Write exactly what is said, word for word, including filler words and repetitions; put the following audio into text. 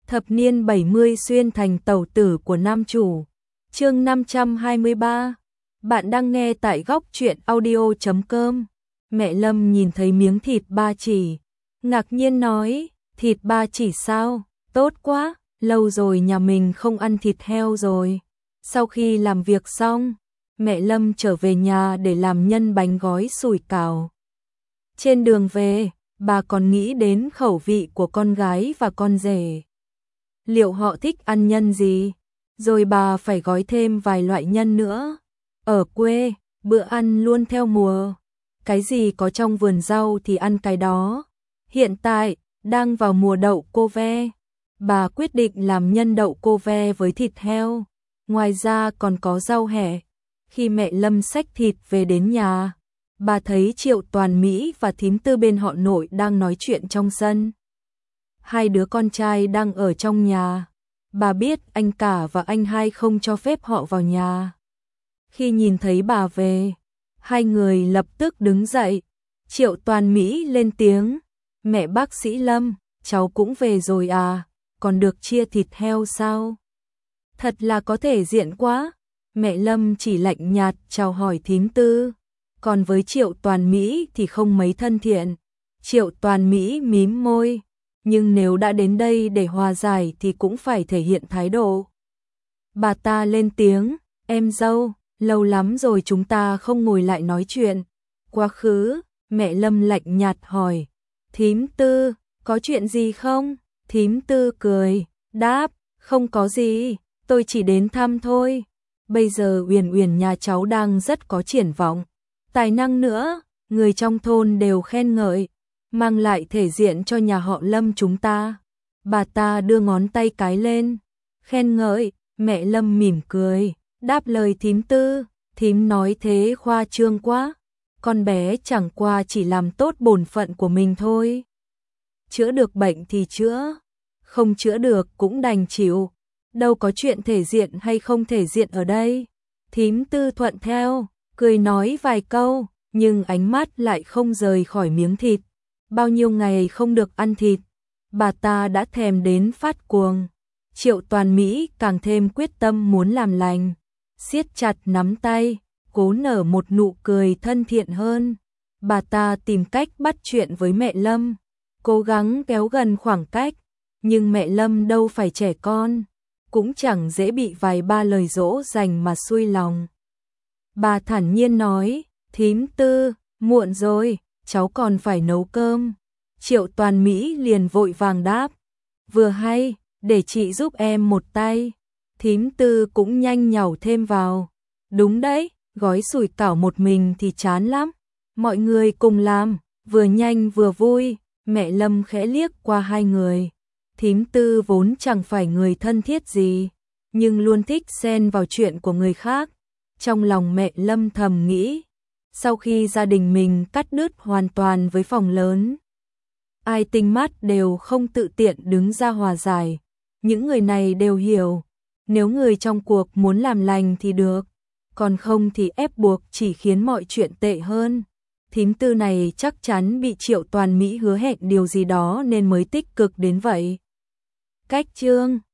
Thập niên bảy mươi xuyên thành tẩu tử của nam chủ. Chương năm trăm hai mươi ba. Bạn đang nghe tại góc truyện audio chấm com. Mẹ Lâm nhìn thấy miếng thịt ba chỉ, ngạc nhiên nói, thịt ba chỉ sao? Tốt quá, lâu rồi nhà mình không ăn thịt heo rồi. Sau khi làm việc xong, mẹ Lâm trở về nhà để làm nhân bánh gói sủi cảo. Trên đường về, bà còn nghĩ đến khẩu vị của con gái và con rể. Liệu họ thích ăn nhân gì? Rồi bà phải gói thêm vài loại nhân nữa. Ở quê, bữa ăn luôn theo mùa. Cái gì có trong vườn rau thì ăn cái đó. Hiện tại, đang vào mùa đậu cô ve. Bà quyết định làm nhân đậu cô ve với thịt heo. Ngoài ra còn có rau hẹ. Khi mẹ Lâm xách thịt về đến nhà, bà thấy Triệu Toàn Mỹ và thím Tư bên họ nội đang nói chuyện trong sân. Hai đứa con trai đang ở trong nhà. Bà biết anh cả và anh hai không cho phép họ vào nhà. Khi nhìn thấy bà về, hai người lập tức đứng dậy. Triệu Toàn Mỹ lên tiếng, mẹ bác sĩ Lâm, cháu cũng về rồi à, còn được chia thịt heo sao? Thật là có thể diện quá. Mẹ Lâm chỉ lạnh nhạt chào hỏi thím Tư. Còn với Triệu Toàn Mỹ thì không mấy thân thiện. Triệu Toàn Mỹ mím môi. Nhưng nếu đã đến đây để hòa giải thì cũng phải thể hiện thái độ. Bà ta lên tiếng, em dâu, lâu lắm rồi chúng ta không ngồi lại nói chuyện. Quá khứ, mẹ Lâm lạnh nhạt hỏi, thím Tư, có chuyện gì không? Thím Tư cười, đáp, không có gì, tôi chỉ đến thăm thôi. Bây giờ Uyển Uyển nhà cháu đang rất có triển vọng, tài năng nữa, người trong thôn đều khen ngợi, mang lại thể diện cho nhà họ Lâm chúng ta. Bà ta đưa ngón tay cái lên, khen ngợi, mẹ Lâm mỉm cười, đáp lời thím Tư, thím nói thế khoa trương quá, con bé chẳng qua chỉ làm tốt bổn phận của mình thôi. Chữa được bệnh thì chữa, không chữa được cũng đành chịu, đâu có chuyện thể diện hay không thể diện ở đây. Thím Tư thuận theo, cười nói vài câu, nhưng ánh mắt lại không rời khỏi miếng thịt. Bao nhiêu ngày không được ăn thịt, bà ta đã thèm đến phát cuồng. Triệu Toàn Mỹ càng thêm quyết tâm muốn làm lành, siết chặt nắm tay, cố nở một nụ cười thân thiện hơn. Bà ta tìm cách bắt chuyện với mẹ Lâm, cố gắng kéo gần khoảng cách, nhưng mẹ Lâm đâu phải trẻ con, cũng chẳng dễ bị vài ba lời dỗ dành mà xuôi lòng. Bà thản nhiên nói, thím Tư, muộn rồi, cháu còn phải nấu cơm. Triệu Toàn Mỹ liền vội vàng đáp, vừa hay, để chị giúp em một tay. Thím Tư cũng nhanh nhảu thêm vào, đúng đấy, gói sủi cảo một mình thì chán lắm, mọi người cùng làm, vừa nhanh vừa vui. Mẹ Lâm khẽ liếc qua hai người. Thím Tư vốn chẳng phải người thân thiết gì, nhưng luôn thích xen vào chuyện của người khác. Trong lòng mẹ Lâm thầm nghĩ, sau khi gia đình mình cắt đứt hoàn toàn với phòng lớn, ai tinh mắt đều không tự tiện đứng ra hòa giải. Những người này đều hiểu, nếu người trong cuộc muốn làm lành thì được, còn không thì ép buộc chỉ khiến mọi chuyện tệ hơn. Thím Tư này chắc chắn bị Triệu Toàn Mỹ hứa hẹn điều gì đó nên mới tích cực đến vậy. Cách chương